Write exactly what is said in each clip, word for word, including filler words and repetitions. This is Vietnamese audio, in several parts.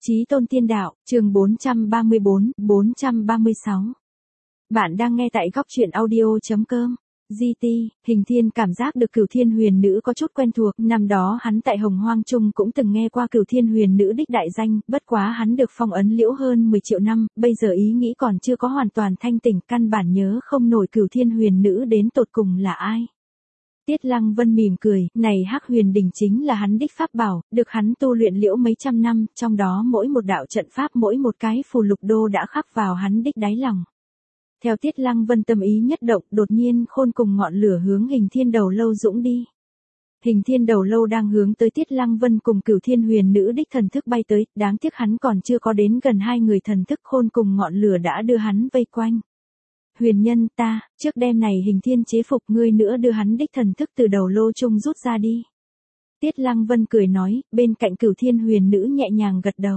Chí tôn tiên đạo, chương bốn trăm ba mươi bốn, bốn trăm ba mươi sáu. Bạn đang nghe tại góc truyện audio.com. giê tê, Hình Thiên cảm giác được Cửu Thiên Huyền Nữ có chút quen thuộc, năm đó hắn tại Hồng Hoang Trung cũng từng nghe qua Cửu Thiên Huyền Nữ đích đại danh, bất quá hắn được phong ấn liễu hơn mười triệu năm, bây giờ ý nghĩ còn chưa có hoàn toàn thanh tỉnh, căn bản nhớ không nổi Cửu Thiên Huyền Nữ đến tột cùng là ai. Tiết Lăng Vân mỉm cười, này Hắc Huyền Đỉnh chính là hắn đích pháp bảo, được hắn tu luyện liễu mấy trăm năm, trong đó mỗi một đạo trận pháp mỗi một cái phù lục đô đã khắc vào hắn đích đáy lòng. Theo Tiết Lăng Vân tâm ý nhất động, đột nhiên khôn cùng ngọn lửa hướng Hình Thiên Đầu Lâu dũng đi. Hình Thiên Đầu Lâu đang hướng tới Tiết Lăng Vân cùng Cửu Thiên Huyền Nữ đích thần thức bay tới, đáng tiếc hắn còn chưa có đến gần hai người thần thức, khôn cùng ngọn lửa đã đưa hắn vây quanh. Huyền nhân ta, trước đêm này Hình Thiên chế phục ngươi nữa đưa hắn đích thần thức từ đầu lô chung rút ra đi. Tiết Lăng Vân cười nói, bên cạnh Cửu Thiên Huyền Nữ nhẹ nhàng gật đầu.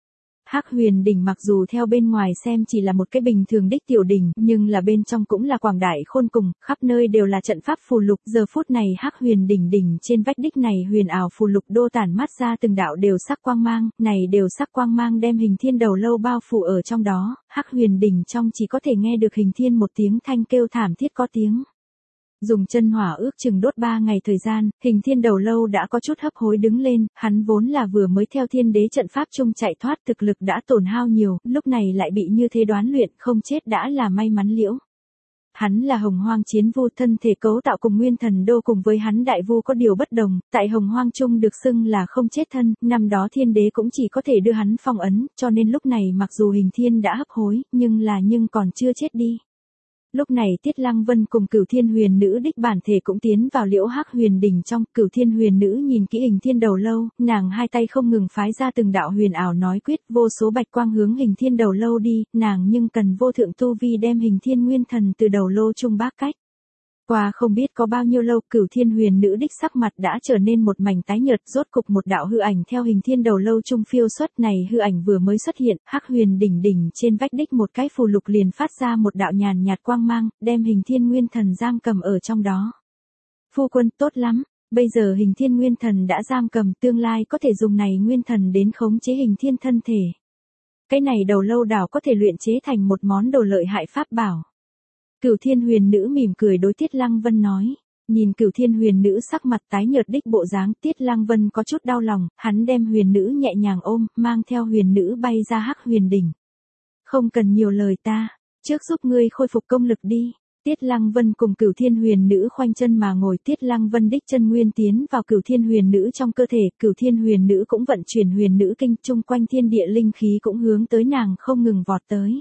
Hắc Huyền Đỉnh mặc dù theo bên ngoài xem chỉ là một cái bình thường đích tiểu đỉnh, nhưng là bên trong cũng là quảng đại khôn cùng, khắp nơi đều là trận pháp phù lục. Giờ phút này Hắc Huyền Đỉnh đỉnh trên vách đích này huyền ảo phù lục đô tản mát ra từng đạo đều sắc quang mang, này đều sắc quang mang đem Hình Thiên Đầu Lâu bao phủ ở trong đó. Hắc Huyền Đỉnh trong chỉ có thể nghe được Hình Thiên một tiếng thanh kêu thảm thiết có tiếng. Dùng chân hỏa ước chừng đốt ba ngày thời gian, Hình Thiên Đầu Lâu đã có chút hấp hối đứng lên, hắn vốn là vừa mới theo thiên đế trận pháp chung chạy thoát, thực lực đã tổn hao nhiều, lúc này lại bị như thế đoán luyện, không chết đã là may mắn liễu. Hắn là Hồng Hoang Chiến Vu, thân thể cấu tạo cùng Nguyên Thần Đô cùng với hắn Đại Vu có điều bất đồng, tại Hồng Hoang Chung được xưng là không chết thân, năm đó thiên đế cũng chỉ có thể đưa hắn phong ấn, cho nên lúc này mặc dù Hình Thiên đã hấp hối, nhưng là nhưng còn chưa chết đi. Lúc này Tiết Lăng Vân cùng Cửu Thiên Huyền Nữ đích bản thể cũng tiến vào liễu Hắc Huyền Đỉnh trong. Cửu Thiên Huyền Nữ nhìn kỹ Hình Thiên Đầu Lâu, nàng hai tay không ngừng phái ra từng đạo huyền ảo nói quyết, vô số bạch quang hướng Hình Thiên Đầu Lâu đi, nàng nhưng cần vô thượng tu vi đem Hình Thiên Nguyên Thần từ đầu lô trung bác cách. Qua không biết có bao nhiêu lâu, Cửu Thiên Huyền Nữ đích sắc mặt đã trở nên một mảnh tái nhợt, rốt cục một đạo hư ảnh theo Hình Thiên Đầu Lâu trung phiêu xuất, này hư ảnh vừa mới xuất hiện, Hắc Huyền Đỉnh đỉnh trên vách đích một cái phù lục liền phát ra một đạo nhàn nhạt quang mang, đem Hình Thiên Nguyên Thần giam cầm ở trong đó. Phu quân, tốt lắm, bây giờ Hình Thiên Nguyên Thần đã giam cầm, tương lai có thể dùng này Nguyên Thần đến khống chế Hình Thiên thân thể. Cái này đầu lâu đảo có thể luyện chế thành một món đồ lợi hại pháp bảo. Cửu Thiên Huyền Nữ mỉm cười đối Tiết Lăng Vân nói, nhìn Cửu Thiên Huyền Nữ sắc mặt tái nhợt đích bộ dáng, Tiết Lăng Vân có chút đau lòng, hắn đem Huyền Nữ nhẹ nhàng ôm, mang theo Huyền Nữ bay ra Hắc Huyền Đỉnh. Không cần nhiều lời ta, trước giúp ngươi khôi phục công lực đi. Tiết Lăng Vân cùng Cửu Thiên Huyền Nữ khoanh chân mà ngồi, Tiết Lăng Vân đích chân nguyên tiến vào Cửu Thiên Huyền Nữ trong cơ thể, Cửu Thiên Huyền Nữ cũng vận chuyển Huyền Nữ kinh, chung quanh thiên địa linh khí cũng hướng tới nàng không ngừng vọt tới.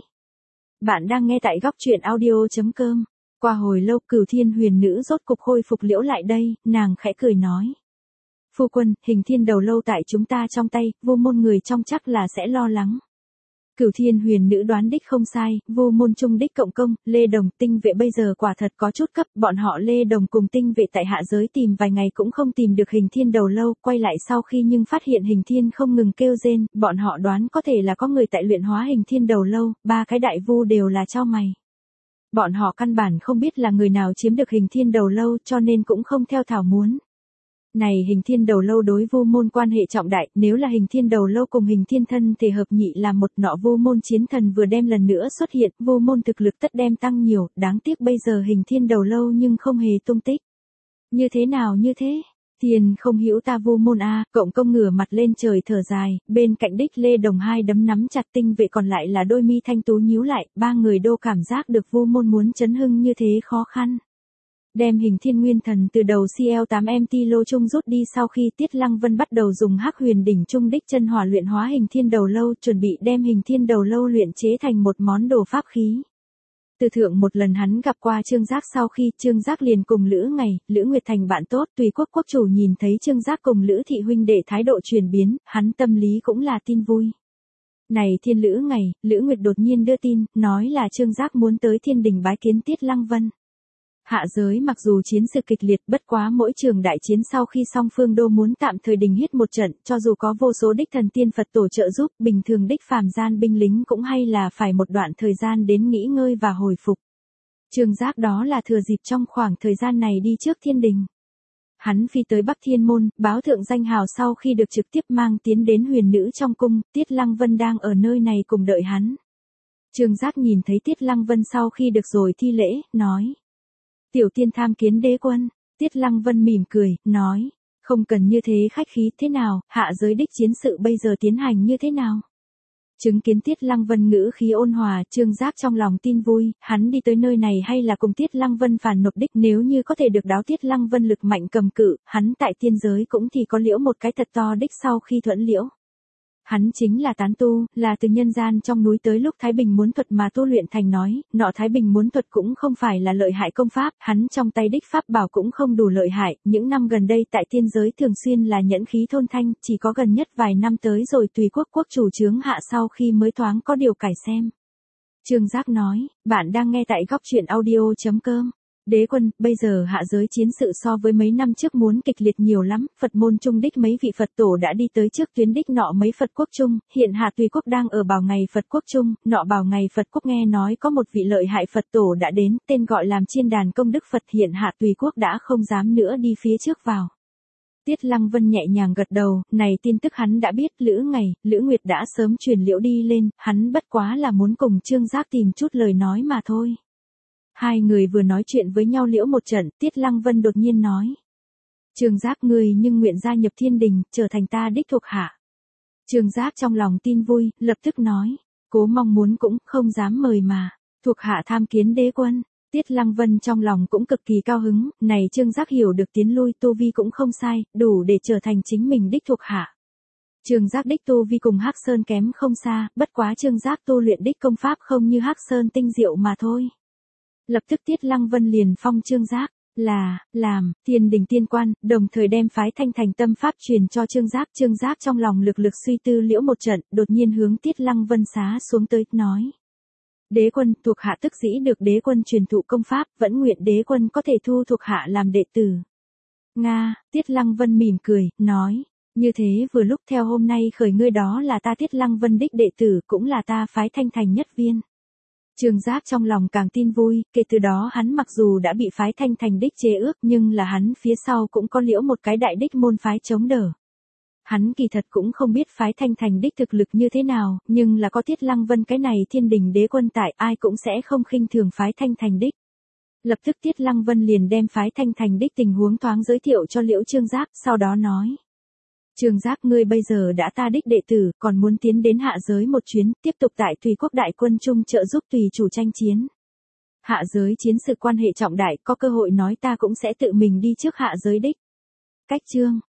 Bạn đang nghe tại góc truyện audio.com. Qua hồi lâu Cửu Thiên Huyền Nữ rốt cục khôi phục liễu lại đây, nàng khẽ cười nói. Phu quân, Hình Thiên Đầu Lâu tại chúng ta trong tay, vô môn người trong chắc là sẽ lo lắng. Cửu Thiên Huyền Nữ đoán đích không sai, vô môn trung đích cộng công, Lê Đồng, Tinh Vệ bây giờ quả thật có chút cấp, bọn họ Lê Đồng cùng Tinh Vệ tại hạ giới tìm vài ngày cũng không tìm được Hình Thiên Đầu Lâu, quay lại sau khi nhưng phát hiện Hình Thiên không ngừng kêu rên, bọn họ đoán có thể là có người tại luyện hóa Hình Thiên Đầu Lâu, ba cái đại vu đều là chau mày. Bọn họ căn bản không biết là người nào chiếm được Hình Thiên Đầu Lâu cho nên cũng không theo thảo muốn. Này Hình Thiên Đầu Lâu đối vô môn quan hệ trọng đại, nếu là Hình Thiên Đầu Lâu cùng Hình Thiên thân thể hợp nhị là một nọ vô môn chiến thần vừa đem lần nữa xuất hiện, vô môn thực lực tất đem tăng nhiều, đáng tiếc bây giờ Hình Thiên Đầu Lâu nhưng không hề tung tích. Như thế nào như thế? Thiên không hiểu ta vô môn a, cộng công ngửa mặt lên trời thở dài, bên cạnh đích Lê Đồng hai đấm nắm chặt, Tinh Vệ còn lại là đôi mi thanh tú nhíu lại, ba người đô cảm giác được vô môn muốn chấn hưng như thế khó khăn. Đem Hình Thiên Nguyên Thần từ đầu C L tám M T lô trung rút đi sau khi Tiết Lăng Vân bắt đầu dùng Hắc Huyền Đỉnh trung đích chân hỏa luyện hóa Hình Thiên Đầu Lâu, chuẩn bị đem Hình Thiên Đầu Lâu luyện chế thành một món đồ pháp khí. Từ thượng một lần hắn gặp qua Trương Giác sau khi Trương Giác liền cùng Lữ Ngày, Lữ Nguyệt thành bạn tốt, tùy quốc quốc chủ nhìn thấy Trương Giác cùng Lữ thị huynh đệ thái độ chuyển biến, hắn tâm lý cũng là tin vui. Này Thiên Lữ Ngày, Lữ Nguyệt đột nhiên đưa tin, nói là Trương Giác muốn tới Thiên Đình bái kiến Tiết Lăng Vân. Hạ giới mặc dù chiến sự kịch liệt, bất quá mỗi trường đại chiến sau khi song phương đô muốn tạm thời đình hít một trận, cho dù có vô số đích thần tiên Phật tổ trợ giúp, bình thường đích phàm gian binh lính cũng hay là phải một đoạn thời gian đến nghỉ ngơi và hồi phục. Trương Giác đó là thừa dịp trong khoảng thời gian này đi trước Thiên Đình. hắn phi tới Bắc Thiên Môn, báo thượng danh hào sau khi được trực tiếp mang tiến đến huyền nữ trong cung, Tiết Lăng Vân đang ở nơi này cùng đợi hắn. Trương Giác nhìn thấy Tiết Lăng Vân sau khi được rồi thi lễ, nói. Tiểu tiên tham kiến đế quân, Tiết Lăng Vân mỉm cười, nói. Không cần như thế khách khí, thế nào, hạ giới đích chiến sự bây giờ tiến hành như thế nào? Chứng kiến Tiết Lăng Vân ngữ khí ôn hòa, Trương Giác trong lòng tin vui, hắn đi tới nơi này hay là cùng Tiết Lăng Vân phản nộp đích, nếu như có thể được đáo Tiết Lăng Vân lực mạnh cầm cự, hắn tại tiên giới cũng thì có liễu một cái thật to đích sau khi thuẫn liễu. Hắn chính là tán tu, là từ nhân gian trong núi tới lúc Thái Bình muốn thuật mà tu luyện thành nói, nọ Thái Bình muốn thuật cũng không phải là lợi hại công pháp, hắn trong tay đích pháp bảo cũng không đủ lợi hại, những năm gần đây tại tiên giới thường xuyên là nhẫn khí thôn thanh, chỉ có gần nhất vài năm tới rồi tùy quốc quốc chủ chướng hạ sau khi mới thoáng có điều cải xem. Trương Giác nói, bạn đang nghe tại góc truyện audio chấm com. Đế quân, bây giờ hạ giới chiến sự so với mấy năm trước muốn kịch liệt nhiều lắm, Phật môn trung đích mấy vị Phật tổ đã đi tới trước tuyến đích nọ mấy Phật quốc trung, hiện hạ tùy quốc đang ở bảo ngày Phật quốc trung, nọ bảo ngày Phật quốc nghe nói có một vị lợi hại Phật tổ đã đến, tên gọi làm chiên đàn công đức Phật, hiện hạ tùy quốc đã không dám nữa đi phía trước vào. Tiết Lăng Vân nhẹ nhàng gật đầu, này tin tức hắn đã biết, Lữ Ngày, Lữ Nguyệt đã sớm truyền liễu đi lên, hắn bất quá là muốn cùng Trương Giác tìm chút lời nói mà thôi. Hai người vừa nói chuyện với nhau liễu một trận, Tiết Lăng Vân đột nhiên nói. Trương Giác ngươi nhưng nguyện gia nhập thiên đình, trở thành ta đích thuộc hạ. Trương Giác trong lòng tin vui, lập tức nói. Cố mong muốn cũng không dám mời mà. Thuộc hạ tham kiến đế quân. Tiết Lăng Vân trong lòng cũng cực kỳ cao hứng, này Trương Giác hiểu được tiến lui tu vi cũng không sai, đủ để trở thành chính mình đích thuộc hạ. Trương Giác đích tu vi cùng Hắc Sơn kém không xa, bất quá Trương Giác tu luyện đích công pháp không như Hắc Sơn tinh diệu mà thôi. Lập tức Tiết Lăng Vân liền phong Trương Giác, là, làm, thiên đình tiên quan, đồng thời đem phái thanh thành tâm pháp truyền cho Trương Giác. Trương Giác trong lòng lực lực suy tư liễu một trận, đột nhiên hướng Tiết Lăng Vân xá xuống tới, nói. Đế quân, thuộc hạ tức dĩ được đế quân truyền thụ công pháp, vẫn nguyện đế quân có thể thu thuộc hạ làm đệ tử. Nga, Tiết Lăng Vân mỉm cười, nói. Như thế vừa lúc theo hôm nay khởi ngươi đó là ta Tiết Lăng Vân đích đệ tử, cũng là ta phái thanh thành nhất viên. Trương Giác trong lòng càng tin vui, kể từ đó hắn mặc dù đã bị phái thanh thành đích chế ước nhưng là hắn phía sau cũng có liễu một cái đại đích môn phái chống đỡ. Hắn kỳ thật cũng không biết phái thanh thành đích thực lực như thế nào, nhưng là có Tiết Lăng Vân cái này thiên đình đế quân tại, ai cũng sẽ không khinh thường phái thanh thành đích. Lập tức Tiết Lăng Vân liền đem phái thanh thành đích tình huống thoáng giới thiệu cho liễu Trương Giác, sau đó nói. Trương Giác ngươi bây giờ đã ta đích đệ tử, còn muốn tiến đến hạ giới một chuyến, tiếp tục tại tùy quốc đại quân trung trợ giúp tùy chủ tranh chiến. Hạ giới chiến sự quan hệ trọng đại, có cơ hội nói ta cũng sẽ tự mình đi trước hạ giới đích. Cách chương